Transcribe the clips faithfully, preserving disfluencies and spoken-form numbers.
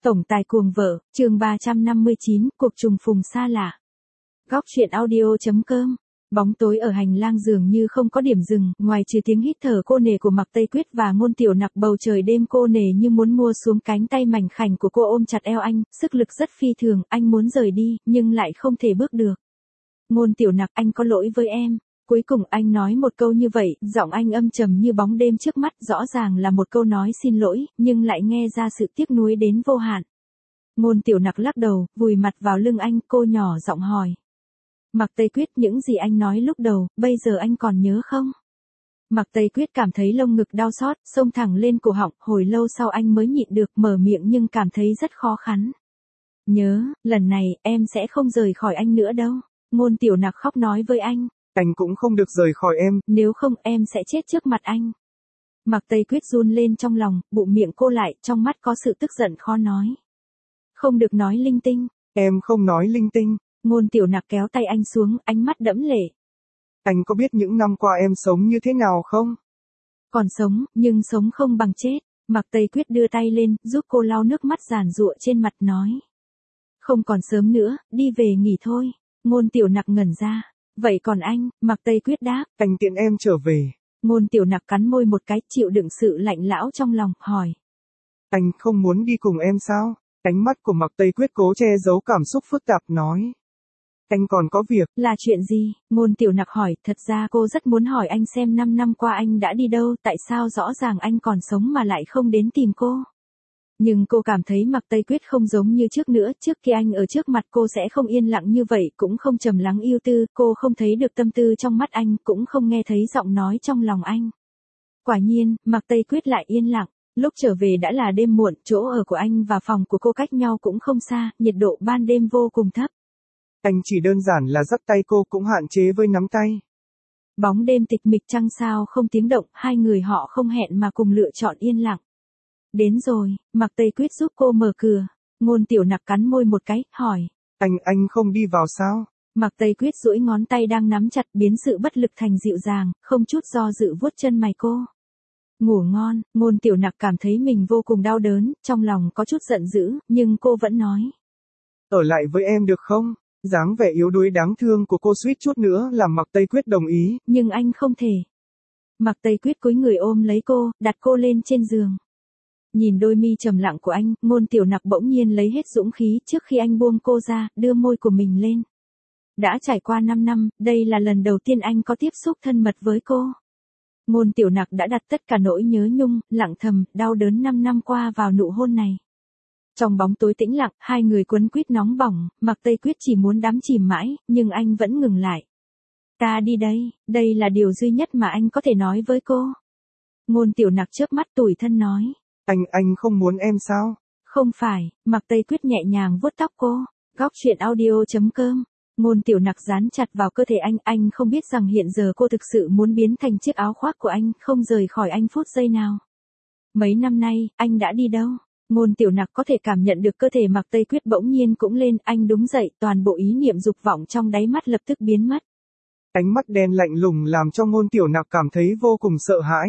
Tổng tài cuồng vợ, chương ba trăm năm mươi chín, cuộc trùng phùng xa lạ. Góc truyện audio.com. Bóng tối ở hành lang dường như không có điểm dừng, ngoài trừ tiếng hít thở cô nề của Mạc Tây Quyết và Ngôn Tiểu Nặc, bầu trời đêm cô nề như muốn mua xuống cánh tay mảnh khảnh của cô ôm chặt eo anh, sức lực rất phi thường, anh muốn rời đi, nhưng lại không thể bước được. Ngôn Tiểu Nặc, anh có lỗi với em. Cuối cùng anh nói một câu như vậy, giọng anh âm trầm như bóng đêm trước mắt, rõ ràng là một câu nói xin lỗi, nhưng lại nghe ra sự tiếc nuối đến vô hạn. Ngôn Tiểu Nặc lắc đầu, vùi mặt vào lưng anh, cô nhỏ giọng hỏi. Mạc Tây Quyết, những gì anh nói lúc đầu, bây giờ anh còn nhớ không? Mạc Tây Quyết cảm thấy lông ngực đau xót, xông thẳng lên cổ họng, hồi lâu sau anh mới nhịn được mở miệng nhưng cảm thấy rất khó khăn. Nhớ, lần này, em sẽ không rời khỏi anh nữa đâu. Ngôn Tiểu Nặc khóc nói với anh. Anh cũng không được rời khỏi em. Nếu không em sẽ chết trước mặt anh. Mạc Tây Quyết run lên trong lòng, bụng miệng cô lại, trong mắt có sự tức giận khó nói. Không được nói linh tinh. Em không nói linh tinh. Ngôn Tiểu Nặc kéo tay anh xuống, ánh mắt đẫm lệ. Anh có biết những năm qua em sống như thế nào không? Còn sống, nhưng sống không bằng chết. Mạc Tây Quyết đưa tay lên, giúp cô lau nước mắt giàn giụa trên mặt nói. Không còn sớm nữa, đi về nghỉ thôi. Ngôn Tiểu Nặc ngẩn ra. Vậy còn anh? Mạc Tây Quyết đáp. Anh tiện em trở về. Ngôn Tiểu Nặc cắn môi một cái, chịu đựng sự lạnh lẽo trong lòng, hỏi. Anh không muốn đi cùng em sao? Ánh mắt của Mạc Tây Quyết cố che giấu cảm xúc phức tạp nói. Anh còn có việc. Là chuyện gì? Ngôn Tiểu Nặc hỏi, thật ra cô rất muốn hỏi anh xem năm năm qua anh đã đi đâu, tại sao rõ ràng anh còn sống mà lại không đến tìm cô. Nhưng cô cảm thấy Mạc Tây Quyết không giống như trước nữa, trước khi anh ở trước mặt cô sẽ không yên lặng như vậy, cũng không trầm lắng yêu tư, cô không thấy được tâm tư trong mắt anh, cũng không nghe thấy giọng nói trong lòng anh. Quả nhiên, Mạc Tây Quyết lại yên lặng, lúc trở về đã là đêm muộn, chỗ ở của anh và phòng của cô cách nhau cũng không xa, nhiệt độ ban đêm vô cùng thấp. Anh chỉ đơn giản là dắt tay cô cũng hạn chế với nắm tay. Bóng đêm tịch mịch trăng sao không tiếng động, hai người họ không hẹn mà cùng lựa chọn yên lặng. Đến rồi, Mạc Tây Quyết giúp cô mở cửa. Ngôn Tiểu Nặc cắn môi một cái, hỏi. Anh, anh không đi vào sao? Mạc Tây Quyết duỗi ngón tay đang nắm chặt, biến sự bất lực thành dịu dàng, không chút do dự vuốt chân mày cô. Ngủ ngon. Ngôn Tiểu Nặc cảm thấy mình vô cùng đau đớn, trong lòng có chút giận dữ, nhưng cô vẫn nói. Ở lại với em được không? Dáng vẻ yếu đuối đáng thương của cô suýt chút nữa làm Mạc Tây Quyết đồng ý. Nhưng anh không thể. Mạc Tây Quyết cúi người ôm lấy cô, đặt cô lên trên giường. Nhìn đôi mi trầm lặng của anh, Ngôn Tiểu Nặc bỗng nhiên lấy hết dũng khí trước khi anh buông cô ra, đưa môi của mình lên. Đã trải qua năm năm, đây là lần đầu tiên anh có tiếp xúc thân mật với cô. Ngôn Tiểu Nặc đã đặt tất cả nỗi nhớ nhung, lặng thầm, đau đớn năm năm qua vào nụ hôn này. Trong bóng tối tĩnh lặng, hai người quấn quýt nóng bỏng, Mạc Tây Quyết chỉ muốn đắm chìm mãi, nhưng anh vẫn ngừng lại. Ta đi đây, đây là điều duy nhất mà anh có thể nói với cô. Ngôn Tiểu Nặc chớp mắt tủi thân nói. Anh, anh không muốn em sao? Không phải. Mạc Tây Quyết nhẹ nhàng vuốt tóc cô. Góc truyện audio.com. Ngôn Tiểu Nặc dán chặt vào cơ thể anh, anh không biết rằng hiện giờ cô thực sự muốn biến thành chiếc áo khoác của anh, không rời khỏi anh phút giây nào. Mấy năm nay, anh đã đi đâu? Ngôn Tiểu Nặc có thể cảm nhận được cơ thể Mạc Tây Quyết bỗng nhiên cũng lên, anh đứng dậy, toàn bộ ý niệm dục vọng trong đáy mắt lập tức biến mất. Ánh mắt đen lạnh lùng làm cho Ngôn Tiểu Nặc cảm thấy vô cùng sợ hãi.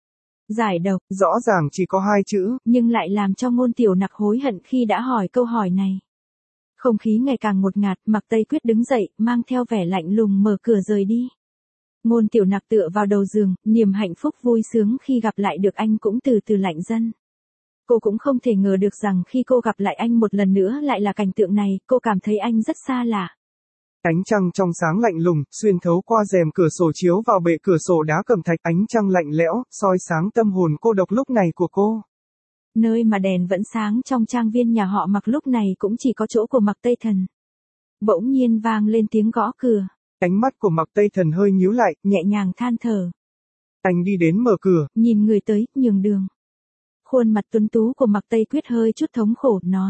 Giải độc, rõ ràng chỉ có hai chữ, nhưng lại làm cho Ngôn Tiểu Nặc hối hận khi đã hỏi câu hỏi này. Không khí ngày càng ngột ngạt, Mạc Tây Quyết đứng dậy, mang theo vẻ lạnh lùng mở cửa rời đi. Ngôn Tiểu Nặc tựa vào đầu giường, niềm hạnh phúc vui sướng khi gặp lại được anh cũng từ từ lạnh dần. Cô cũng không thể ngờ được rằng khi cô gặp lại anh một lần nữa lại là cảnh tượng này, cô cảm thấy anh rất xa lạ. Ánh trăng trong sáng lạnh lùng, xuyên thấu qua rèm cửa sổ chiếu vào bệ cửa sổ đá cẩm thạch, ánh trăng lạnh lẽo, soi sáng tâm hồn cô độc lúc này của cô. Nơi mà đèn vẫn sáng trong trang viên nhà họ Mạc lúc này cũng chỉ có chỗ của Mạc Tây Thần. Bỗng nhiên vang lên tiếng gõ cửa. Ánh mắt của Mạc Tây Thần hơi nhíu lại, nhẹ nhàng than thở. Anh đi đến mở cửa, nhìn người tới, nhường đường. Khuôn mặt tuấn tú của Mạc Tây Quyết hơi chút thống khổ, nói.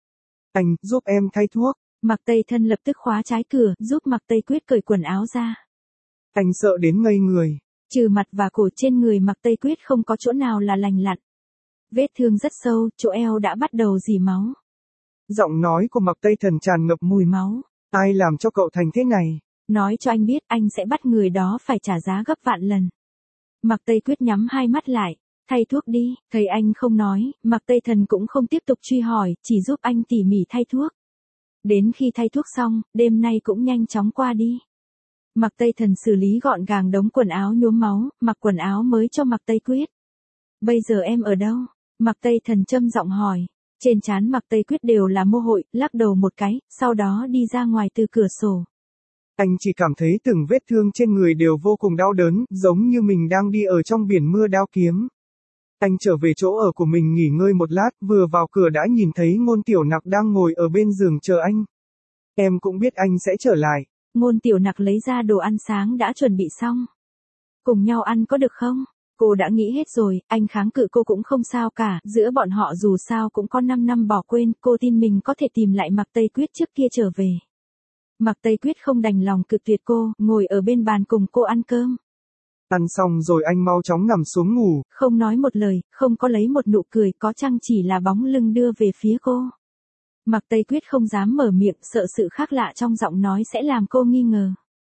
Anh, giúp em thay thuốc. Mạc Tây Thân lập tức khóa trái cửa, giúp Mạc Tây Quyết cởi quần áo ra. Anh sợ đến ngây người. Trừ mặt và cổ trên người Mạc Tây Quyết không có chỗ nào là lành lặn. Vết thương rất sâu, chỗ eo đã bắt đầu rỉ máu. Giọng nói của Mạc Tây Thần tràn ngập mùi máu. Ai làm cho cậu thành thế này? Nói cho anh biết anh sẽ bắt người đó phải trả giá gấp vạn lần. Mạc Tây Quyết nhắm hai mắt lại. Thay thuốc đi, thấy anh không nói, Mạc Tây Thần cũng không tiếp tục truy hỏi, chỉ giúp anh tỉ mỉ thay thuốc. Đến khi thay thuốc xong, đêm nay cũng nhanh chóng qua đi. Mạc Tây Thần xử lý gọn gàng đống quần áo nhuốm máu, mặc quần áo mới cho Mạc Tây Quyết. Bây giờ em ở đâu? Mạc Tây Thần trầm giọng hỏi. Trên trán Mạc Tây Quyết đều là mồ hôi, lắc đầu một cái, sau đó đi ra ngoài từ cửa sổ. Anh chỉ cảm thấy từng vết thương trên người đều vô cùng đau đớn, giống như mình đang đi ở trong biển mưa đao kiếm. Anh trở về chỗ ở của mình nghỉ ngơi một lát, vừa vào cửa đã nhìn thấy Ngôn Tiểu Nặc đang ngồi ở bên giường chờ anh. Em cũng biết anh sẽ trở lại. Ngôn Tiểu Nặc lấy ra đồ ăn sáng đã chuẩn bị xong. Cùng nhau ăn có được không? Cô đã nghĩ hết rồi, anh kháng cự cô cũng không sao cả, giữa bọn họ dù sao cũng có năm năm bỏ quên, cô tin mình có thể tìm lại Mạc Tây Quyết trước kia trở về. Mạc Tây Quyết không đành lòng cự tuyệt cô, ngồi ở bên bàn cùng cô ăn cơm. Ăn xong rồi anh mau chóng nằm xuống ngủ. Không nói một lời, không có lấy một nụ cười, có chăng chỉ là bóng lưng đưa về phía cô. Mạc Tây Quyết không dám mở miệng, sợ sự khác lạ trong giọng nói sẽ làm cô nghi ngờ.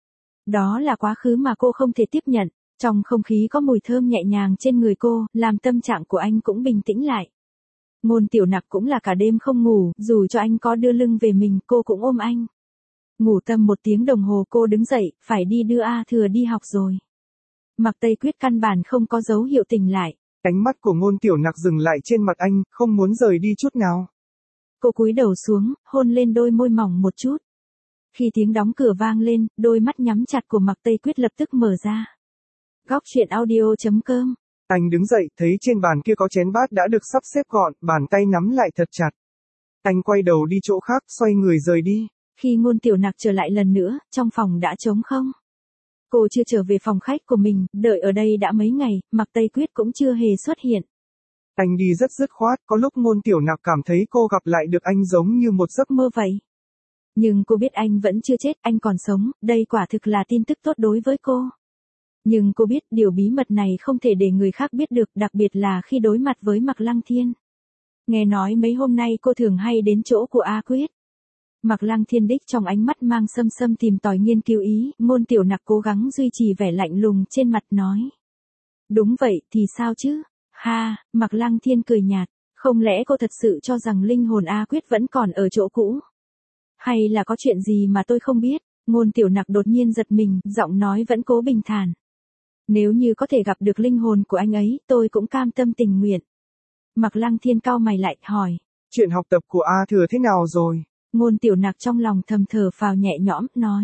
Đó là quá khứ mà cô không thể tiếp nhận. Trong không khí có mùi thơm nhẹ nhàng trên người cô, làm tâm trạng của anh cũng bình tĩnh lại. Ngôn Tiểu Nặc cũng là cả đêm không ngủ, dù cho anh có đưa lưng về mình, cô cũng ôm anh. Ngủ tầm một tiếng đồng hồ cô đứng dậy, phải đi đưa A Thừa đi học rồi. Mạc Tây Quyết căn bản không có dấu hiệu tỉnh lại. Ánh mắt của Ngôn Tiểu Nặc dừng lại trên mặt anh, không muốn rời đi chút nào. Cô cúi đầu xuống, hôn lên đôi môi mỏng một chút. Khi tiếng đóng cửa vang lên, đôi mắt nhắm chặt của Mạc Tây Quyết lập tức mở ra. Góc truyện audio chấm com. Anh đứng dậy, thấy trên bàn kia có chén bát đã được sắp xếp gọn, bàn tay nắm lại thật chặt. Anh quay đầu đi chỗ khác, xoay người rời đi. Khi Ngôn Tiểu Nặc trở lại lần nữa, trong phòng đã trống không. Cô chưa trở về phòng khách của mình, đợi ở đây đã mấy ngày, Mạc Tây Quyết cũng chưa hề xuất hiện. Anh đi rất dứt khoát, có lúc Ngôn Tiểu Nặc cảm thấy cô gặp lại được anh giống như một giấc mơ vậy. Nhưng cô biết anh vẫn chưa chết, anh còn sống, đây quả thực là tin tức tốt đối với cô. Nhưng cô biết điều bí mật này không thể để người khác biết được, đặc biệt là khi đối mặt với Mạc Lăng Thiên. Nghe nói mấy hôm nay cô thường hay đến chỗ của A Quyết. Mạc Lăng Thiên đích trong ánh mắt mang xâm xâm tìm tòi nghiên cứu ý, Ngôn Tiểu Nặc cố gắng duy trì vẻ lạnh lùng trên mặt nói. Đúng vậy, thì sao chứ? Ha, Mạc Lăng Thiên cười nhạt, không lẽ cô thật sự cho rằng linh hồn A Quyết vẫn còn ở chỗ cũ? Hay là có chuyện gì mà tôi không biết? Ngôn Tiểu Nặc đột nhiên giật mình, giọng nói vẫn cố bình thản. Nếu như có thể gặp được linh hồn của anh ấy, tôi cũng cam tâm tình nguyện. Mạc Lăng Thiên cau mày lại, hỏi. Chuyện học tập của A Thừa thế nào rồi? Ngôn Tiểu Nặc trong lòng thầm thở phào nhẹ nhõm, nói.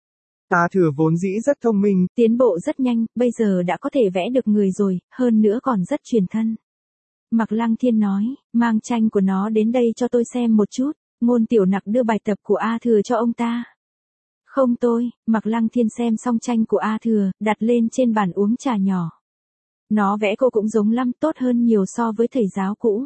A Thừa vốn dĩ rất thông minh. Tiến bộ rất nhanh, bây giờ đã có thể vẽ được người rồi, hơn nữa còn rất truyền thân. Mạc Lăng Thiên nói, mang tranh của nó đến đây cho tôi xem một chút. Ngôn Tiểu Nặc đưa bài tập của A Thừa cho ông ta. Không tôi, Mạc Lăng Thiên xem xong tranh của A Thừa, đặt lên trên bàn uống trà nhỏ. Nó vẽ cô cũng giống lắm, tốt hơn nhiều so với thầy giáo cũ.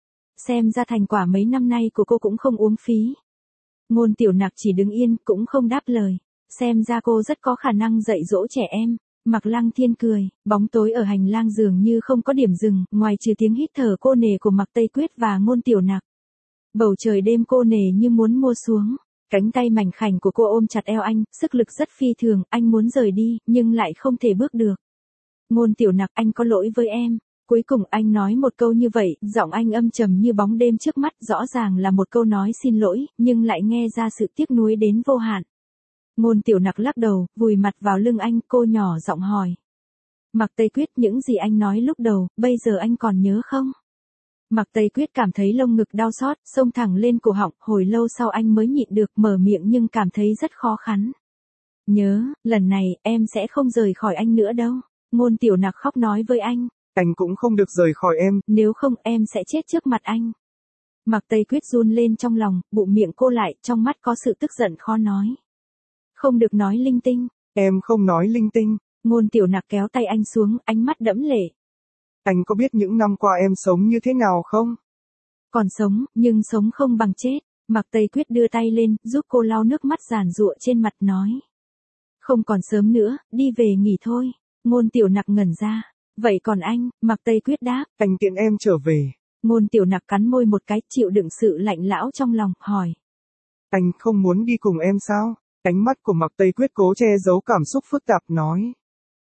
Xem ra thành quả mấy năm nay của cô cũng không uống phí. Ngôn Tiểu Nặc chỉ đứng yên, cũng không đáp lời. Xem ra cô rất có khả năng dạy dỗ trẻ em. Mạc Lăng Thiên cười, bóng tối ở hành lang dường như không có điểm dừng, ngoài trừ tiếng hít thở cô nề của Mạc Tây Quyết và Ngôn Tiểu Nặc. Bầu trời đêm cô nề như muốn mua xuống. Cánh tay mảnh khảnh của cô ôm chặt eo anh, sức lực rất phi thường, anh muốn rời đi, nhưng lại không thể bước được. Ngôn Tiểu Nặc, anh có lỗi với em. Cuối cùng anh nói một câu như vậy, giọng anh âm trầm như bóng đêm trước mắt, rõ ràng là một câu nói xin lỗi, nhưng lại nghe ra sự tiếc nuối đến vô hạn. Ngôn Tiểu Nặc lắc đầu, vùi mặt vào lưng anh, cô nhỏ giọng hỏi. Mạc Tây Quyết, những gì anh nói lúc đầu, bây giờ anh còn nhớ không? Mạc Tây Quyết cảm thấy lông ngực đau xót, xông thẳng lên cổ họng, hồi lâu sau anh mới nhịn được mở miệng nhưng cảm thấy rất khó khăn. Nhớ, lần này, em sẽ không rời khỏi anh nữa đâu. Ngôn Tiểu Nặc khóc nói với anh. Anh cũng không được rời khỏi em. Nếu không em sẽ chết trước mặt anh. Mạc Tây Quyết run lên trong lòng, bụng miệng cô lại, trong mắt có sự tức giận khó nói. Không được nói linh tinh. Em không nói linh tinh. Ngôn Tiểu Nặc kéo tay anh xuống, ánh mắt đẫm lệ. Anh có biết những năm qua em sống như thế nào không? Còn sống, nhưng sống không bằng chết. Mạc Tây Quyết đưa tay lên, giúp cô lau nước mắt giàn giụa trên mặt nói. Không còn sớm nữa, đi về nghỉ thôi. Ngôn Tiểu Nặc ngẩn ra. Vậy còn anh? Mạc Tây Quyết đáp. Anh tiện em trở về. Ngôn Tiểu Nặc cắn môi một cái, chịu đựng sự lạnh lẽo trong lòng, hỏi. Anh không muốn đi cùng em sao? Ánh mắt của Mạc Tây Quyết cố che giấu cảm xúc phức tạp nói.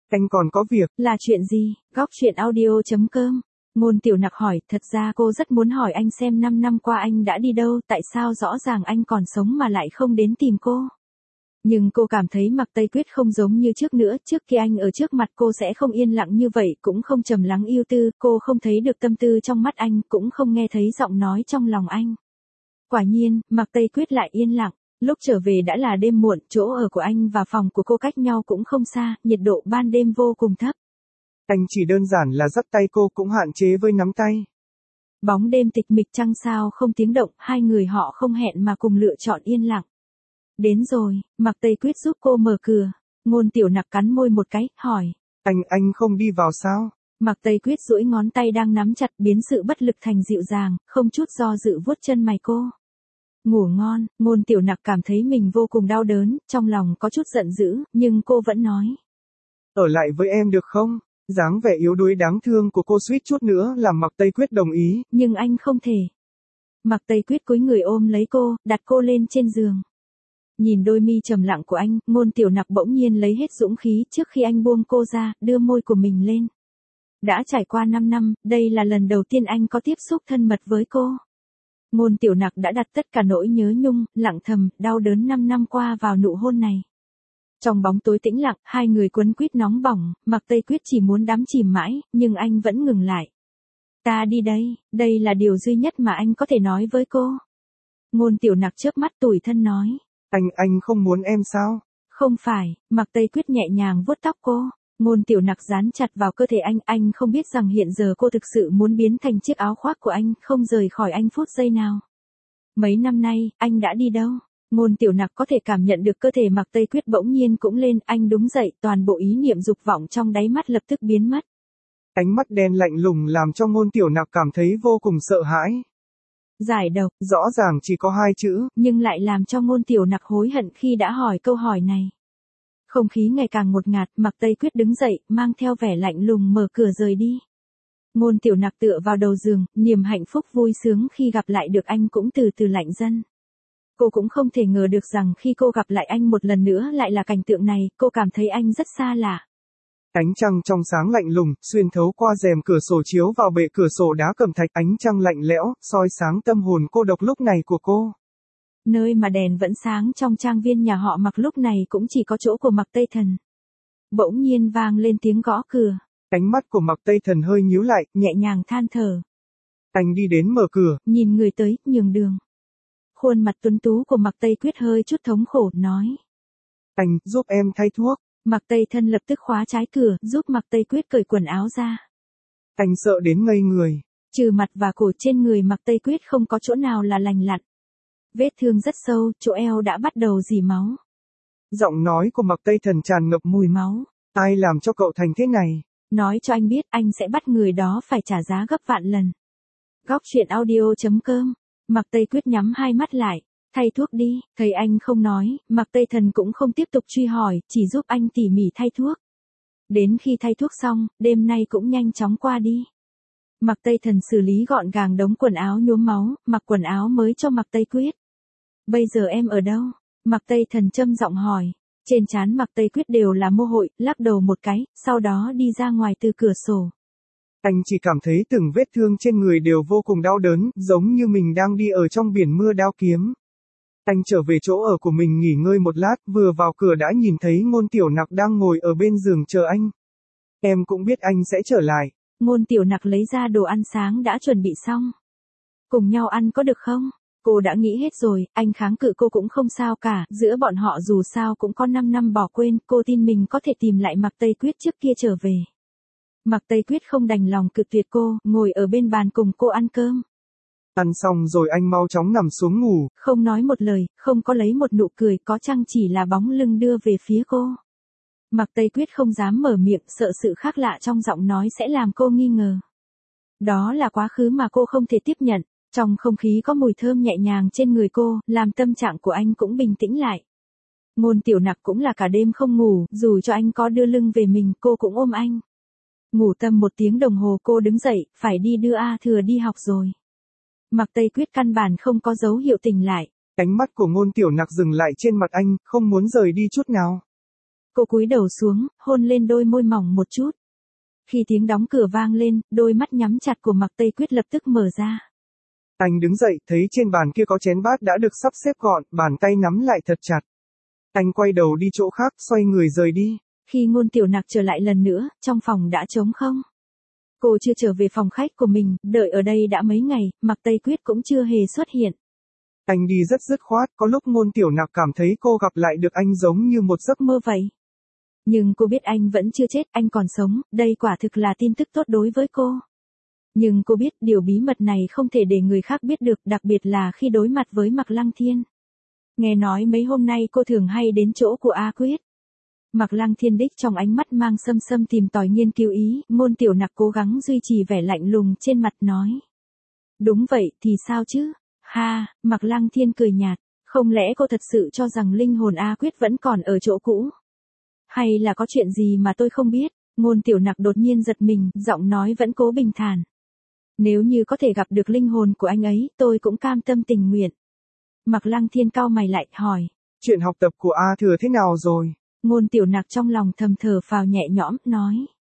Anh còn có việc. Là chuyện gì? Góc chuyện audio.com. Ngôn Tiểu Nặc hỏi, thật ra cô rất muốn hỏi anh xem năm năm qua anh đã đi đâu, tại sao rõ ràng anh còn sống mà lại không đến tìm cô. Nhưng cô cảm thấy Mạc Tây Quyết không giống như trước nữa, trước khi anh ở trước mặt cô sẽ không yên lặng như vậy, cũng không trầm lắng yêu tư, cô không thấy được tâm tư trong mắt anh, cũng không nghe thấy giọng nói trong lòng anh. Quả nhiên, Mạc Tây Quyết lại yên lặng. Lúc trở về đã là đêm muộn, chỗ ở của anh và phòng của cô cách nhau cũng không xa, nhiệt độ ban đêm vô cùng thấp. Anh chỉ đơn giản là dắt tay cô cũng hạn chế với nắm tay. Bóng đêm tịch mịch trăng sao không tiếng động, hai người họ không hẹn mà cùng lựa chọn yên lặng. Đến rồi, Mạc Tây Quyết giúp cô mở cửa. Ngôn Tiểu Nặc cắn môi một cái, hỏi. Anh, anh không đi vào sao? Mạc Tây Quyết duỗi ngón tay đang nắm chặt biến sự bất lực thành dịu dàng, không chút do dự vuốt chân mày cô. Ngủ ngon, Ngôn Tiểu Nặc cảm thấy mình vô cùng đau đớn, trong lòng có chút giận dữ, nhưng cô vẫn nói. Ở lại với em được không? Dáng vẻ yếu đuối đáng thương của cô suýt chút nữa làm Mạc Tây Quyết đồng ý. Nhưng anh không thể. Mạc Tây Quyết cúi người ôm lấy cô, đặt cô lên trên giường. Nhìn đôi mi trầm lặng của anh, Ngôn Tiểu Nặc bỗng nhiên lấy hết dũng khí trước khi anh buông cô ra, đưa môi của mình lên. Đã trải qua năm năm, đây là lần đầu tiên anh có tiếp xúc thân mật với cô. Ngôn Tiểu Nặc đã đặt tất cả nỗi nhớ nhung, lặng thầm, đau đớn năm năm qua vào nụ hôn này. Trong bóng tối tĩnh lặng, hai người quấn quýt nóng bỏng, Mạc Tây Quyết chỉ muốn đắm chìm mãi, nhưng anh vẫn ngừng lại. Ta đi đây, đây là điều duy nhất mà anh có thể nói với cô. Ngôn Tiểu Nặc chớp mắt tủi thân nói. Anh, anh không muốn em sao? Không phải, Mạc Tây Quyết nhẹ nhàng vuốt tóc cô. Ngôn Tiểu Nặc dán chặt vào cơ thể anh, anh không biết rằng hiện giờ cô thực sự muốn biến thành chiếc áo khoác của anh, không rời khỏi anh phút giây nào. Mấy năm nay, anh đã đi đâu? Ngôn Tiểu Nặc có thể cảm nhận được cơ thể Mạc Tây Quyết bỗng nhiên cũng lên, anh đứng dậy, toàn bộ ý niệm dục vọng trong đáy mắt lập tức biến mất. Ánh mắt đen lạnh lùng làm cho Ngôn Tiểu Nặc cảm thấy vô cùng sợ hãi. Giải độc, rõ ràng chỉ có hai chữ, nhưng lại làm cho Ngôn Tiểu Nặc hối hận khi đã hỏi câu hỏi này. Không khí ngày càng ngột ngạt, Mạc Tây Quyết đứng dậy, mang theo vẻ lạnh lùng mở cửa rời đi. Ngôn Tiểu Nặc tựa vào đầu giường, niềm hạnh phúc vui sướng khi gặp lại được anh cũng từ từ lạnh dần. Cô cũng không thể ngờ được rằng khi cô gặp lại anh một lần nữa lại là cảnh tượng này, cô cảm thấy anh rất xa lạ. Ánh trăng trong sáng lạnh lùng, xuyên thấu qua rèm cửa sổ chiếu vào bệ cửa sổ đá cẩm thạch, ánh trăng lạnh lẽo, soi sáng tâm hồn cô độc lúc này của cô. Nơi mà đèn vẫn sáng trong trang viên nhà họ Mạc lúc này cũng chỉ có chỗ của Mạc Tây Thần. Bỗng nhiên vang lên tiếng gõ cửa. Ánh mắt của Mạc Tây Thần hơi nhíu lại, nhẹ nhàng than thở. Anh đi đến mở cửa, nhìn người tới, nhường đường. Khuôn mặt tuấn tú của Mạc Tây Quyết hơi chút thống khổ, nói. Anh, giúp em thay thuốc. Mạc Tây Thân lập tức khóa trái cửa, giúp Mạc Tây Quyết cởi quần áo ra. Anh sợ đến ngây người. Trừ mặt và cổ trên người Mạc Tây Quyết không có chỗ nào là lành lặn. Vết thương rất sâu, chỗ eo đã bắt đầu rỉ máu. Giọng nói của Mạc Tây Thần tràn ngập mùi máu. Ai làm cho cậu thành thế này? Nói cho anh biết, anh sẽ bắt người đó phải trả giá gấp vạn lần. Góc chuyện audio.com. Mạc Tây Quyết nhắm hai mắt lại. Thay thuốc đi, thấy anh không nói, Mạc Tây Thần cũng không tiếp tục truy hỏi, chỉ giúp anh tỉ mỉ thay thuốc. Đến khi thay thuốc xong, đêm nay cũng nhanh chóng qua đi. Mạc Tây Thần xử lý gọn gàng đống quần áo nhuốm máu, mặc quần áo mới cho Mạc Tây Quyết. Bây giờ em ở đâu? Mạc Tây Thần châm giọng hỏi. Trên trán Mạc Tây Quyết đều là mồ hôi, lắc đầu một cái, sau đó đi ra ngoài từ cửa sổ. Anh chỉ cảm thấy từng vết thương trên người đều vô cùng đau đớn, giống như mình đang đi ở trong biển mưa đao kiếm. Anh trở về chỗ ở của mình nghỉ ngơi một lát, vừa vào cửa đã nhìn thấy Ngôn Tiểu Nặc đang ngồi ở bên giường chờ anh. Em cũng biết anh sẽ trở lại. Ngôn Tiểu Nặc lấy ra đồ ăn sáng đã chuẩn bị xong. Cùng nhau ăn có được không? Cô đã nghĩ hết rồi, anh kháng cự cô cũng không sao cả, giữa bọn họ dù sao cũng có năm năm bỏ quên, cô tin mình có thể tìm lại Mạc Tây Quyết trước kia trở về. Mạc Tây Quyết không đành lòng cự tuyệt cô, ngồi ở bên bàn cùng cô ăn cơm. Ăn xong rồi anh mau chóng nằm xuống ngủ. Không nói một lời, không có lấy một nụ cười, có chăng chỉ là bóng lưng đưa về phía cô. Mạc Tây Quyết không dám mở miệng, sợ sự khác lạ trong giọng nói sẽ làm cô nghi ngờ. Đó là quá khứ mà cô không thể tiếp nhận. Trong không khí có mùi thơm nhẹ nhàng trên người cô, làm tâm trạng của anh cũng bình tĩnh lại. Ngôn Tiểu Nặc cũng là cả đêm không ngủ, dù cho anh có đưa lưng về mình, cô cũng ôm anh. Ngủ tầm một tiếng đồng hồ cô đứng dậy, phải đi đưa A Thừa đi học rồi. Mạc Tây Quyết căn bản không có dấu hiệu tỉnh lại. Ánh mắt của Ngôn Tiểu Nặc dừng lại trên mặt anh, không muốn rời đi chút nào. Cô cúi đầu xuống, hôn lên đôi môi mỏng một chút. Khi tiếng đóng cửa vang lên, đôi mắt nhắm chặt của Mạc Tây Quyết lập tức mở ra. Anh đứng dậy, thấy trên bàn kia có chén bát đã được sắp xếp gọn, bàn tay nắm lại thật chặt. Anh quay đầu đi chỗ khác, xoay người rời đi. Khi Ngôn Tiểu Nặc trở lại lần nữa, trong phòng đã trống không. Cô chưa trở về phòng khách của mình, đợi ở đây đã mấy ngày, Mạc Tây Quyết cũng chưa hề xuất hiện. Anh đi rất dứt khoát, có lúc Ngôn Tiểu Nặc cảm thấy cô gặp lại được anh giống như một giấc mơ vậy. Nhưng cô biết anh vẫn chưa chết, anh còn sống, đây quả thực là tin tức tốt đối với cô. Nhưng cô biết điều bí mật này không thể để người khác biết được, đặc biệt là khi đối mặt với Mạc Lăng Thiên. Nghe nói mấy hôm nay cô thường hay đến chỗ của A Quyết. Mạc Lăng Thiên đích trong ánh mắt mang xâm xâm tìm tòi nghiên cứu ý, Ngôn Tiểu Nặc cố gắng duy trì vẻ lạnh lùng trên mặt nói. Đúng vậy, thì sao chứ? Ha, Mạc Lăng Thiên cười nhạt, không lẽ cô thật sự cho rằng linh hồn A Quyết vẫn còn ở chỗ cũ? Hay là có chuyện gì mà tôi không biết? Ngôn Tiểu Nặc đột nhiên giật mình, giọng nói vẫn cố bình thản. Nếu như có thể gặp được linh hồn của anh ấy, tôi cũng cam tâm tình nguyện. Mạc Lăng Thiên cau mày lại, hỏi. Chuyện học tập của A Thừa thế nào rồi? Ngôn Tiểu Nặc trong lòng thầm thở phào nhẹ nhõm, nói.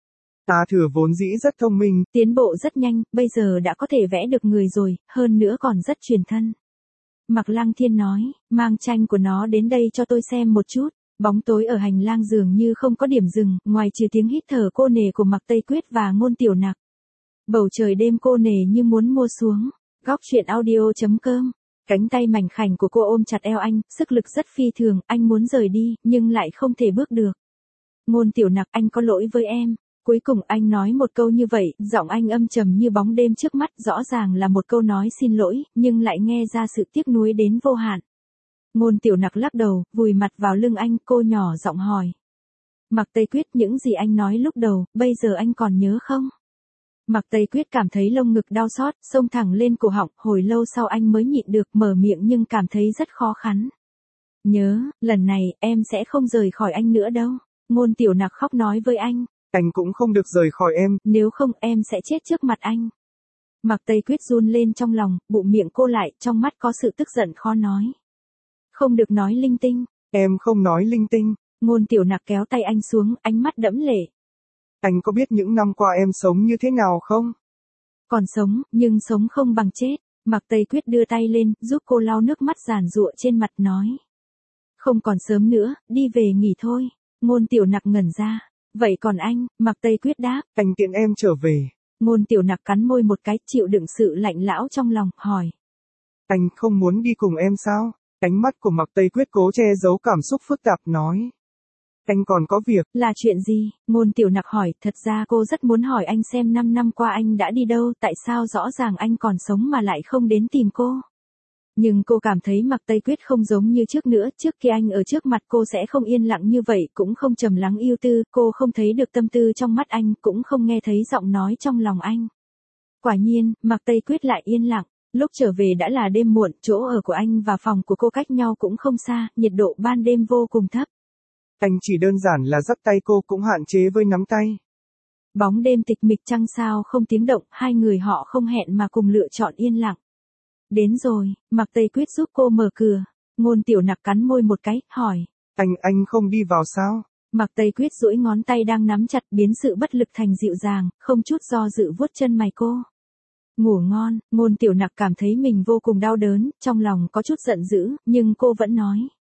A Thừa vốn dĩ rất thông minh. Tiến bộ rất nhanh, bây giờ đã có thể vẽ được người rồi, hơn nữa còn rất truyền thân. Mạc Lăng Thiên nói, mang tranh của nó đến đây cho tôi xem một chút. Bóng tối ở hành lang dường như không có điểm dừng, ngoài trừ tiếng hít thở cô nề của Mạc Tây Quyết và Ngôn Tiểu Nặc. Bầu trời đêm cô nề như muốn mua xuống. Góc truyện audio chấm com. Cánh tay mảnh khảnh của cô ôm chặt eo anh, sức lực rất phi thường, anh muốn rời đi, nhưng lại không thể bước được. Ngôn Tiểu Nặc, anh có lỗi với em. Cuối cùng anh nói một câu như vậy, giọng anh âm trầm như bóng đêm trước mắt, rõ ràng là một câu nói xin lỗi, nhưng lại nghe ra sự tiếc nuối đến vô hạn. Ngôn Tiểu Nặc lắc đầu, vùi mặt vào lưng anh, cô nhỏ giọng hỏi. Mạc Tây Quyết, những gì anh nói lúc đầu, bây giờ anh còn nhớ không? Mạc Tây Quyết cảm thấy lông ngực đau xót, xông thẳng lên cổ họng, hồi lâu sau anh mới nhịn được mở miệng nhưng cảm thấy rất khó khăn. Nhớ, lần này, em sẽ không rời khỏi anh nữa đâu. Ngôn Tiểu Nặc khóc nói với anh. Anh cũng không được rời khỏi em. Nếu không em sẽ chết trước mặt anh. Mạc Tây Quyết run lên trong lòng, bụng miệng cô lại, trong mắt có sự tức giận khó nói. Không được nói linh tinh. Em không nói linh tinh. Ngôn Tiểu Nặc kéo tay anh xuống, ánh mắt đẫm lệ. Anh có biết những năm qua em sống như thế nào không? Còn sống, nhưng sống không bằng chết. Mạc Tây Quyết đưa tay lên, giúp cô lau nước mắt giàn giụa trên mặt nói. Không còn sớm nữa, đi về nghỉ thôi. Ngôn Tiểu Nặc ngẩn ra. Vậy còn anh? Mạc Tây Quyết đáp. Anh tiện em trở về. Ngôn Tiểu Nặc cắn môi một cái, chịu đựng sự lạnh lẽo trong lòng, hỏi. Anh không muốn đi cùng em sao? Ánh mắt của Mạc Tây Quyết cố che giấu cảm xúc phức tạp nói. Anh còn có việc. Là chuyện gì? Ngôn Tiểu Nặc hỏi, thật ra cô rất muốn hỏi anh xem năm năm qua anh đã đi đâu, tại sao rõ ràng anh còn sống mà lại không đến tìm cô. Nhưng cô cảm thấy Mạc Tây Quyết không giống như trước nữa, trước khi anh ở trước mặt cô sẽ không yên lặng như vậy, cũng không trầm lắng yêu tư, cô không thấy được tâm tư trong mắt anh, cũng không nghe thấy giọng nói trong lòng anh. Quả nhiên, Mạc Tây Quyết lại yên lặng. Lúc trở về đã là đêm muộn, chỗ ở của anh và phòng của cô cách nhau cũng không xa, nhiệt độ ban đêm vô cùng thấp. Anh chỉ đơn giản là dắt tay cô cũng hạn chế với nắm tay. Bóng đêm tịch mịch trăng sao không tiếng động, hai người họ không hẹn mà cùng lựa chọn yên lặng. Đến rồi, Mạc Tây Quyết giúp cô mở cửa. Ngôn Tiểu Nặc cắn môi một cái, hỏi. Anh, anh không đi vào sao? Mạc Tây Quyết duỗi ngón tay đang nắm chặt biến sự bất lực thành dịu dàng, không chút do dự vuốt chân mày cô. Ngủ ngon, Ngôn Tiểu Nặc cảm thấy mình vô cùng đau đớn, trong lòng có chút giận dữ, nhưng cô vẫn nói.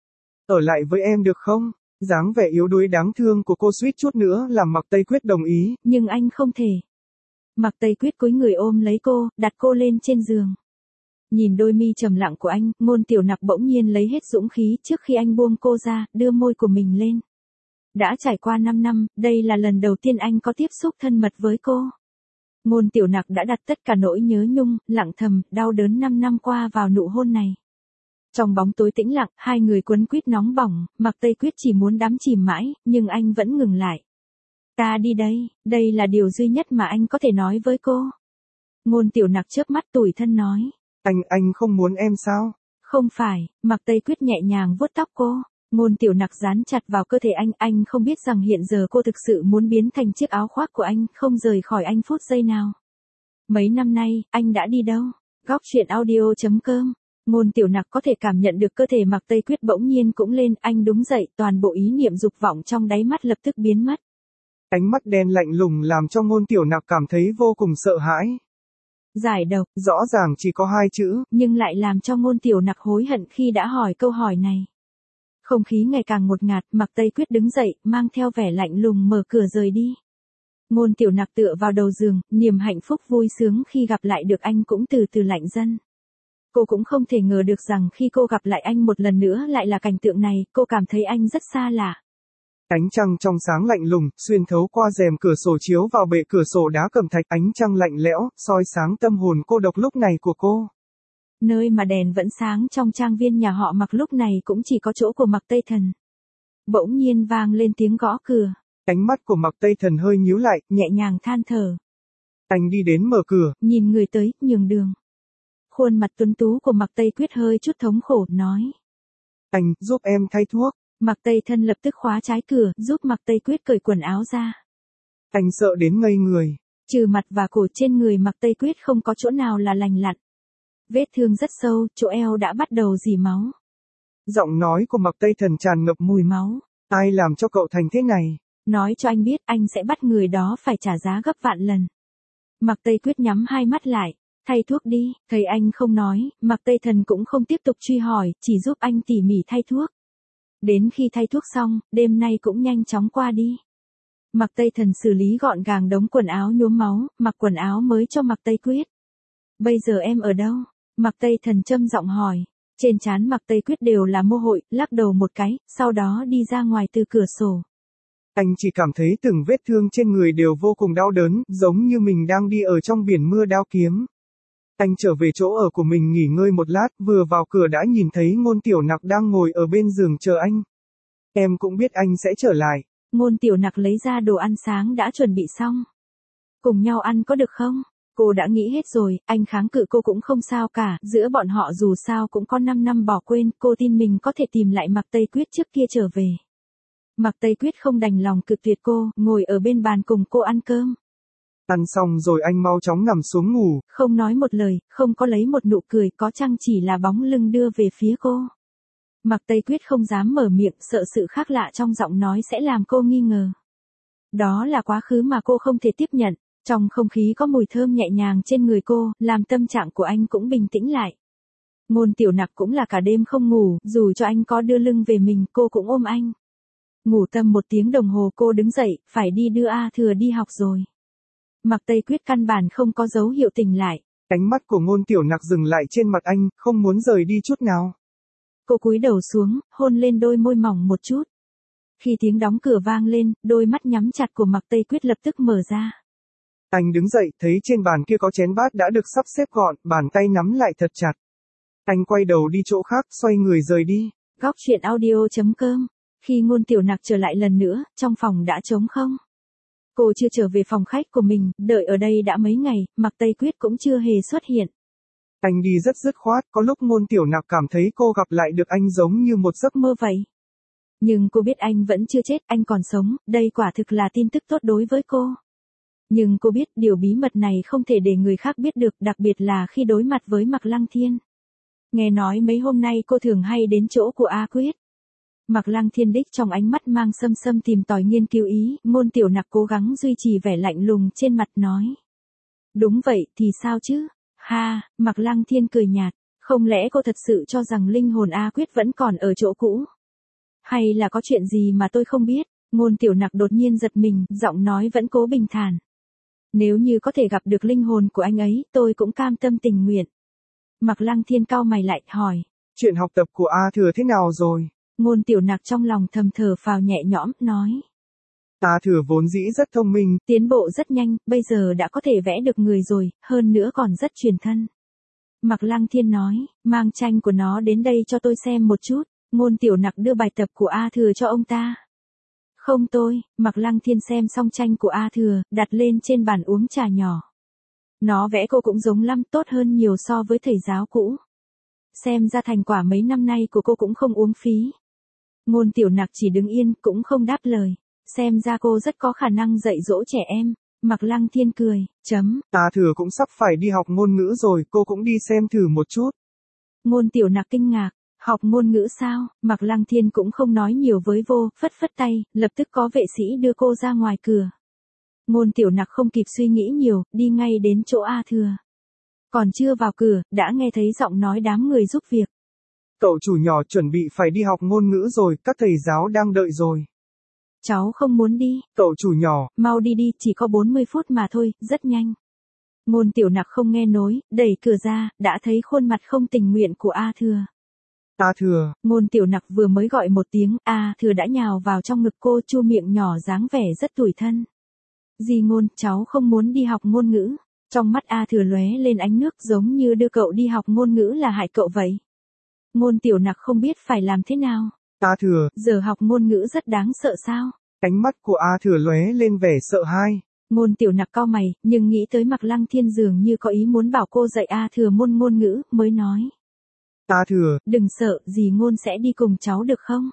Ở lại với em được không? Dáng vẻ yếu đuối đáng thương của cô suýt chút nữa làm Mạc Tây Quyết đồng ý. Nhưng anh không thể. Mạc Tây Quyết cúi người ôm lấy cô, đặt cô lên trên giường. Nhìn đôi mi trầm lặng của anh, Ngôn Tiểu Nặc bỗng nhiên lấy hết dũng khí trước khi anh buông cô ra, đưa môi của mình lên. Đã trải qua năm năm, đây là lần đầu tiên anh có tiếp xúc thân mật với cô. Ngôn Tiểu Nặc đã đặt tất cả nỗi nhớ nhung, lặng thầm, đau đớn năm năm qua vào nụ hôn này. Trong bóng tối tĩnh lặng, hai người quấn quýt nóng bỏng, Mạc Tây Quyết chỉ muốn đắm chìm mãi, nhưng anh vẫn ngừng lại. Ta đi đây, đây là điều duy nhất mà anh có thể nói với cô. Ngôn Tiểu Nặc chớp mắt tủi thân nói. Anh, anh không muốn em sao? Không phải, Mạc Tây Quyết nhẹ nhàng vuốt tóc cô. Ngôn Tiểu Nặc dán chặt vào cơ thể anh, anh không biết rằng hiện giờ cô thực sự muốn biến thành chiếc áo khoác của anh, không rời khỏi anh phút giây nào. Mấy năm nay, anh đã đi đâu? Góc truyện audio chấm com Ngôn Tiểu Nặc có thể cảm nhận được cơ thể Mạc Tây Quyết bỗng nhiên cũng lên, anh đúng dậy, toàn bộ ý niệm dục vọng trong đáy mắt lập tức biến mất. Ánh mắt đen lạnh lùng làm cho Ngôn Tiểu Nặc cảm thấy vô cùng sợ hãi. Giải độc, rõ ràng chỉ có hai chữ, nhưng lại làm cho Ngôn Tiểu Nặc hối hận khi đã hỏi câu hỏi này. Không khí ngày càng ngột ngạt, Mạc Tây Quyết đứng dậy, mang theo vẻ lạnh lùng mở cửa rời đi. Ngôn Tiểu Nặc tựa vào đầu giường, niềm hạnh phúc vui sướng khi gặp lại được anh cũng từ từ lạnh dần. Cô cũng không thể ngờ được rằng khi cô gặp lại anh một lần nữa lại là cảnh tượng này, cô cảm thấy anh rất xa lạ. Ánh trăng trong sáng lạnh lùng, xuyên thấu qua rèm cửa sổ chiếu vào bệ cửa sổ đá cẩm thạch, ánh trăng lạnh lẽo, soi sáng tâm hồn cô độc lúc này của cô. Nơi mà đèn vẫn sáng trong trang viên nhà họ Mạc lúc này cũng chỉ có chỗ của Mạc Tây Thần. Bỗng nhiên vang lên tiếng gõ cửa. Ánh mắt của Mạc Tây Thần hơi nhíu lại, nhẹ nhàng than thở. Anh đi đến mở cửa, nhìn người tới, nhường đường. Khuôn mặt tuấn tú của Mạc Tây Quyết hơi chút thống khổ, nói. Anh, giúp em thay thuốc. Mạc Tây Thân lập tức khóa trái cửa, giúp Mạc Tây Quyết cởi quần áo ra. Anh sợ đến ngây người. Trừ mặt và cổ trên người Mạc Tây Quyết không có chỗ nào là lành lặn. Vết thương rất sâu, chỗ eo đã bắt đầu rỉ máu. Giọng nói của Mạc Tây Thần tràn ngập mùi máu. Ai làm cho cậu thành thế này? Nói cho anh biết anh sẽ bắt người đó phải trả giá gấp vạn lần. Mạc Tây Quyết nhắm hai mắt lại. Thay thuốc đi, thấy anh không nói, Mạc Tây Thần cũng không tiếp tục truy hỏi, chỉ giúp anh tỉ mỉ thay thuốc. Đến khi thay thuốc xong, đêm nay cũng nhanh chóng qua đi. Mạc Tây Thần xử lý gọn gàng đống quần áo nhuốm máu, mặc quần áo mới cho Mạc Tây Quyết. Bây giờ em ở đâu? Mạc Tây Thần trầm giọng hỏi. Trên trán Mạc Tây Quyết đều là mồ hôi, lắc đầu một cái, sau đó đi ra ngoài từ cửa sổ. Anh chỉ cảm thấy từng vết thương trên người đều vô cùng đau đớn, giống như mình đang đi ở trong biển mưa đao kiếm. Anh trở về chỗ ở của mình nghỉ ngơi một lát, vừa vào cửa đã nhìn thấy Ngôn Tiểu Nặc đang ngồi ở bên giường chờ anh. Em cũng biết anh sẽ trở lại. Ngôn Tiểu Nặc lấy ra đồ ăn sáng đã chuẩn bị xong. Cùng nhau ăn có được không? Cô đã nghĩ hết rồi, anh kháng cự cô cũng không sao cả, giữa bọn họ dù sao cũng có năm năm bỏ quên, cô tin mình có thể tìm lại Mạc Tây Quyết trước kia trở về. Mạc Tây Quyết không đành lòng cự tuyệt cô, ngồi ở bên bàn cùng cô ăn cơm. Ăn xong rồi anh mau chóng nằm xuống ngủ. Không nói một lời, không có lấy một nụ cười, có chăng chỉ là bóng lưng đưa về phía cô. Mạc Tây Quyết không dám mở miệng, sợ sự khác lạ trong giọng nói sẽ làm cô nghi ngờ. Đó là quá khứ mà cô không thể tiếp nhận. Trong không khí có mùi thơm nhẹ nhàng trên người cô, làm tâm trạng của anh cũng bình tĩnh lại. Ngôn Tiểu Nặc cũng là cả đêm không ngủ, dù cho anh có đưa lưng về mình, cô cũng ôm anh. Ngủ tầm một tiếng đồng hồ cô đứng dậy, phải đi đưa A Thừa đi học rồi. Mạc Tây Quyết căn bản không có dấu hiệu tỉnh lại. Ánh mắt của Ngôn Tiểu Nặc dừng lại trên mặt anh, không muốn rời đi chút nào. Cô cúi đầu xuống, hôn lên đôi môi mỏng một chút. Khi tiếng đóng cửa vang lên, đôi mắt nhắm chặt của Mạc Tây Quyết lập tức mở ra. Anh đứng dậy, thấy trên bàn kia có chén bát đã được sắp xếp gọn, bàn tay nắm lại thật chặt. Anh quay đầu đi chỗ khác, xoay người rời đi. Góc truyện audio chấm com. Khi Ngôn Tiểu Nặc trở lại lần nữa, trong phòng đã trống không. Cô chưa trở về phòng khách của mình, đợi ở đây đã mấy ngày, Mạc Tây Quyết cũng chưa hề xuất hiện. Anh đi rất dứt khoát, có lúc Ngôn Tiểu Nặc cảm thấy cô gặp lại được anh giống như một giấc mơ vậy. Nhưng cô biết anh vẫn chưa chết, anh còn sống, đây quả thực là tin tức tốt đối với cô. Nhưng cô biết điều bí mật này không thể để người khác biết được, đặc biệt là khi đối mặt với Mạc Lăng Thiên. Nghe nói mấy hôm nay cô thường hay đến chỗ của A Quyết. Mạc Lăng Thiên đích trong ánh mắt mang xâm xâm tìm tòi nghiên cứu ý, Ngôn Tiểu Nặc cố gắng duy trì vẻ lạnh lùng trên mặt nói. Đúng vậy, thì sao chứ? Ha, Mạc Lăng Thiên cười nhạt, không lẽ cô thật sự cho rằng linh hồn A Quyết vẫn còn ở chỗ cũ? Hay là có chuyện gì mà tôi không biết? Ngôn Tiểu Nặc đột nhiên giật mình, giọng nói vẫn cố bình thản. Nếu như có thể gặp được linh hồn của anh ấy, tôi cũng cam tâm tình nguyện. Mạc Lăng Thiên cau mày lại, hỏi. Chuyện học tập của A Thừa thế nào rồi? Ngôn Tiểu Nặc trong lòng thầm thở phào nhẹ nhõm, nói. A Thừa vốn dĩ rất thông minh. Tiến bộ rất nhanh, bây giờ đã có thể vẽ được người rồi, hơn nữa còn rất truyền thân. Mạc Lăng Thiên nói, mang tranh của nó đến đây cho tôi xem một chút. Ngôn Tiểu Nặc đưa bài tập của A Thừa cho ông ta. Không tôi, Mạc Lăng Thiên xem xong tranh của A Thừa, đặt lên trên bàn uống trà nhỏ. Nó vẽ cô cũng giống lắm, tốt hơn nhiều so với thầy giáo cũ. Xem ra thành quả mấy năm nay của cô cũng không uống phí. Ngôn Tiểu Nặc chỉ đứng yên, cũng không đáp lời. Xem ra cô rất có khả năng dạy dỗ trẻ em. Mạc Lăng Thiên cười, chấm. A Thừa cũng sắp phải đi học ngôn ngữ rồi, cô cũng đi xem thử một chút. Ngôn Tiểu Nặc kinh ngạc, học ngôn ngữ sao? Mạc Lăng Thiên cũng không nói nhiều với vô, phất phất tay, lập tức có vệ sĩ đưa cô ra ngoài cửa. Ngôn Tiểu Nặc không kịp suy nghĩ nhiều, đi ngay đến chỗ A Thừa. Còn chưa vào cửa, đã nghe thấy giọng nói đám người giúp việc. Cậu chủ nhỏ chuẩn bị phải đi học ngôn ngữ rồi, các thầy giáo đang đợi rồi. Cháu không muốn đi. Cậu chủ nhỏ, mau đi đi, chỉ có bốn mươi phút mà thôi, rất nhanh. Ngôn Tiểu Nặc không nghe nối, đẩy cửa ra, đã thấy khuôn mặt không tình nguyện của A Thừa. A Thừa. Ngôn Tiểu Nặc vừa mới gọi một tiếng, A Thừa đã nhào vào trong ngực cô, chu miệng nhỏ dáng vẻ rất tủi thân. Dì Ngôn, cháu không muốn đi học ngôn ngữ. Trong mắt A Thừa lóe lên ánh nước, giống như đưa cậu đi học ngôn ngữ là hại cậu vậy. Ngôn Tiểu Nặc không biết phải làm thế nào. A Thừa, giờ học ngôn ngữ rất đáng sợ sao? Ánh mắt của A Thừa lóe lên vẻ sợ hãi. Ngôn Tiểu Nặc cau mày, nhưng nghĩ tới Mạc Lăng Thiên dường như có ý muốn bảo cô dạy A Thừa môn ngôn ngữ, mới nói. A Thừa, đừng sợ, dì Ngôn sẽ đi cùng cháu được không?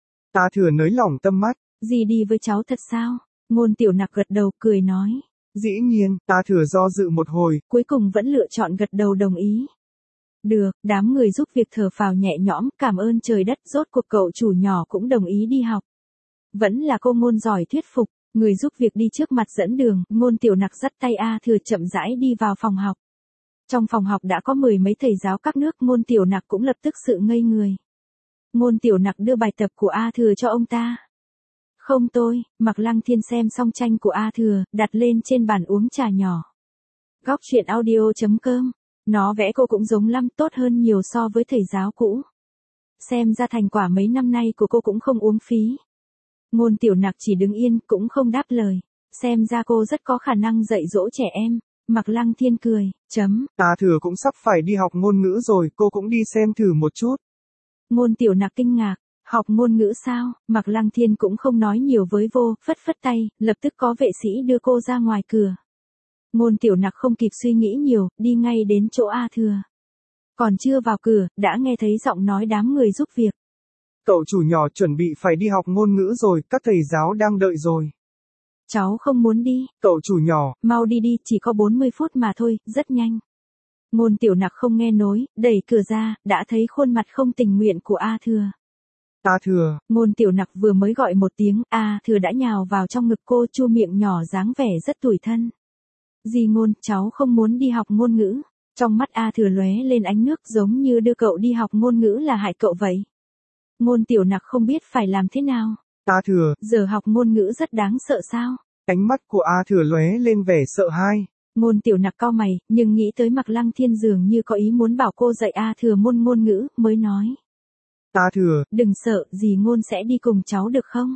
A Thừa nới lỏng tâm mắt. Dì đi với cháu thật sao? Ngôn Tiểu Nặc gật đầu, cười nói. Dĩ nhiên, A Thừa do dự một hồi, cuối cùng vẫn lựa chọn gật đầu đồng ý. Được, đám người giúp việc thở phào nhẹ nhõm, cảm ơn trời đất, rốt cuộc cậu chủ nhỏ cũng đồng ý đi học. Vẫn là cô Ngôn giỏi thuyết phục, người giúp việc đi trước mặt dẫn đường, Ngôn Tiểu Nặc dắt tay A Thừa chậm rãi đi vào phòng học. Trong phòng học đã có mười mấy thầy giáo các nước, Ngôn Tiểu Nặc cũng lập tức sự ngây người. Ngôn Tiểu Nặc đưa bài tập của A Thừa cho ông ta. Không tôi, Mạc Lăng Thiên xem xong tranh của A Thừa, đặt lên trên bàn uống trà nhỏ. Góc truyện audio chấm com. Nó vẽ cô cũng giống lắm, tốt hơn nhiều so với thầy giáo cũ. Xem ra thành quả mấy năm nay của cô cũng không uống phí. Ngôn Tiểu Nặc chỉ đứng yên, cũng không đáp lời. Xem ra cô rất có khả năng dạy dỗ trẻ em. Mạc Lăng Thiên cười, chấm. A Thừa cũng sắp phải đi học ngôn ngữ rồi, cô cũng đi xem thử một chút. Ngôn Tiểu Nặc kinh ngạc, học ngôn ngữ sao? Mạc Lăng Thiên cũng không nói nhiều với vô, phất phất tay, lập tức có vệ sĩ đưa cô ra ngoài cửa. Ngôn Tiểu Nặc không kịp suy nghĩ nhiều, đi ngay đến chỗ A Thừa. Còn chưa vào cửa, đã nghe thấy giọng nói đám người giúp việc. Cậu chủ nhỏ chuẩn bị phải đi học ngôn ngữ rồi, các thầy giáo đang đợi rồi. Cháu không muốn đi. Cậu chủ nhỏ, mau đi đi, chỉ có bốn mươi phút mà thôi, rất nhanh. Ngôn Tiểu Nặc không nghe nối, đẩy cửa ra, đã thấy khuôn mặt không tình nguyện của A Thừa. A Thừa. Ngôn Tiểu Nặc vừa mới gọi một tiếng, A Thừa đã nhào vào trong ngực cô, chu miệng nhỏ dáng vẻ rất tủi thân. Dì Ngôn, cháu không muốn đi học ngôn ngữ. Trong mắt A Thừa lóe lên ánh nước, giống như đưa cậu đi học ngôn ngữ là hại cậu vậy. Ngôn Tiểu Nặc không biết phải làm thế nào. A Thừa, giờ học ngôn ngữ rất đáng sợ sao? Ánh mắt của A Thừa lóe lên vẻ sợ hãi. Ngôn Tiểu Nặc cau mày, nhưng nghĩ tới Mạc Lăng Thiên dường như có ý muốn bảo cô dạy A Thừa môn ngôn ngữ, mới nói. A Thừa, đừng sợ, dì Ngôn sẽ đi cùng cháu được không?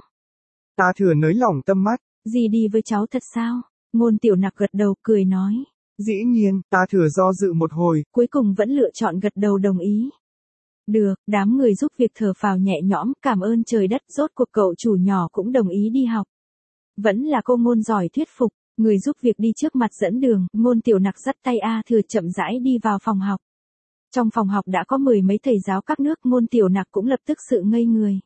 A Thừa nới lỏng tâm mắt. Dì đi với cháu thật sao? Ngôn Tiểu Nặc gật đầu, cười nói. Dĩ nhiên, A Thừa do dự một hồi, cuối cùng vẫn lựa chọn gật đầu đồng ý. Được, đám người giúp việc thở phào nhẹ nhõm, cảm ơn trời đất, rốt cuộc cậu chủ nhỏ cũng đồng ý đi học. Vẫn là cô Ngôn giỏi thuyết phục, người giúp việc đi trước mặt dẫn đường, Ngôn Tiểu Nặc dắt tay A Thừa chậm rãi đi vào phòng học. Trong phòng học đã có mười mấy thầy giáo các nước, Ngôn Tiểu Nặc cũng lập tức sự ngây người.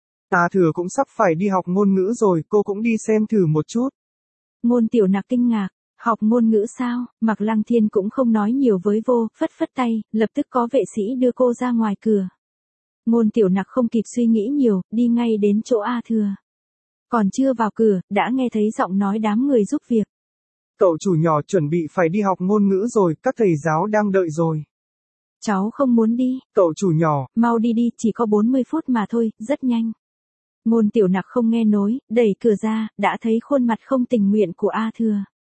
A Thừa cũng sắp phải đi học ngôn ngữ rồi, cô cũng đi xem thử một chút. Ngôn Tiểu Nặc kinh ngạc, học ngôn ngữ sao? Mạc Lăng Thiên cũng không nói nhiều với vô, phất phất tay, lập tức có vệ sĩ đưa cô ra ngoài cửa. Ngôn Tiểu Nặc không kịp suy nghĩ nhiều, đi ngay đến chỗ A Thừa. Còn chưa vào cửa, đã nghe thấy giọng nói đám người giúp việc. Cậu chủ nhỏ chuẩn bị phải đi học ngôn ngữ rồi, các thầy giáo đang đợi rồi. Cháu không muốn đi. Cậu chủ nhỏ, mau đi đi, chỉ có bốn mươi phút mà thôi, rất nhanh. Ngôn Tiểu Nặc không nghe nối, đẩy cửa ra, đã thấy khuôn mặt không tình nguyện của A Thừa.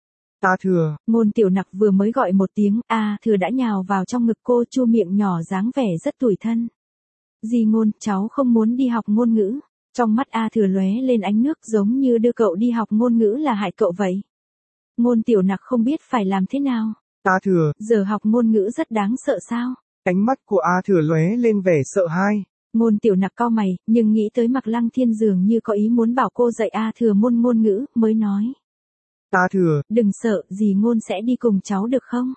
A Thừa. Ngôn Tiểu Nặc vừa mới gọi một tiếng, A Thừa đã nhào vào trong ngực cô, chu miệng nhỏ dáng vẻ rất tủi thân. Dì Ngôn, cháu không muốn đi học ngôn ngữ. Trong mắt A Thừa lóe lên ánh nước, giống như đưa cậu đi học ngôn ngữ là hại cậu vậy. Ngôn Tiểu Nặc không biết phải làm thế nào. A Thừa, giờ học ngôn ngữ rất đáng sợ sao? Ánh mắt của A Thừa lóe lên vẻ sợ hãi. Ngôn Tiểu Nặc cau mày, nhưng nghĩ tới Mạc Lăng Thiên dường như có ý muốn bảo cô dạy A Thừa môn ngôn ngữ, mới nói. A Thừa, đừng sợ, dì Ngôn sẽ đi cùng cháu được không?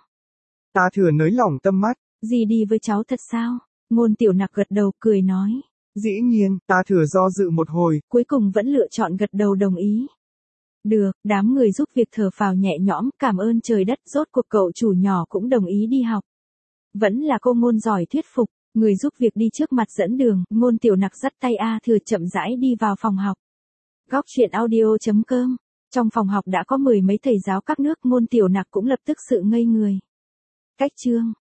A Thừa nới lỏng tâm mắt. Dì đi với cháu thật sao? Ngôn Tiểu Nặc gật đầu, cười nói. Dĩ nhiên, A Thừa do dự một hồi, cuối cùng vẫn lựa chọn gật đầu đồng ý. Được, đám người giúp việc thở phào nhẹ nhõm, cảm ơn trời đất, rốt cuộc cậu chủ nhỏ cũng đồng ý đi học. Vẫn là cô Ngôn giỏi thuyết phục, người giúp việc đi trước mặt dẫn đường, Ngôn Tiểu Nặc dắt tay A Thừa chậm rãi đi vào phòng học. Góc chuyện audio.com. Trong phòng học đã có mười mấy thầy giáo các nước, Ngôn Tiểu Nặc cũng lập tức sự ngây người. Cách chương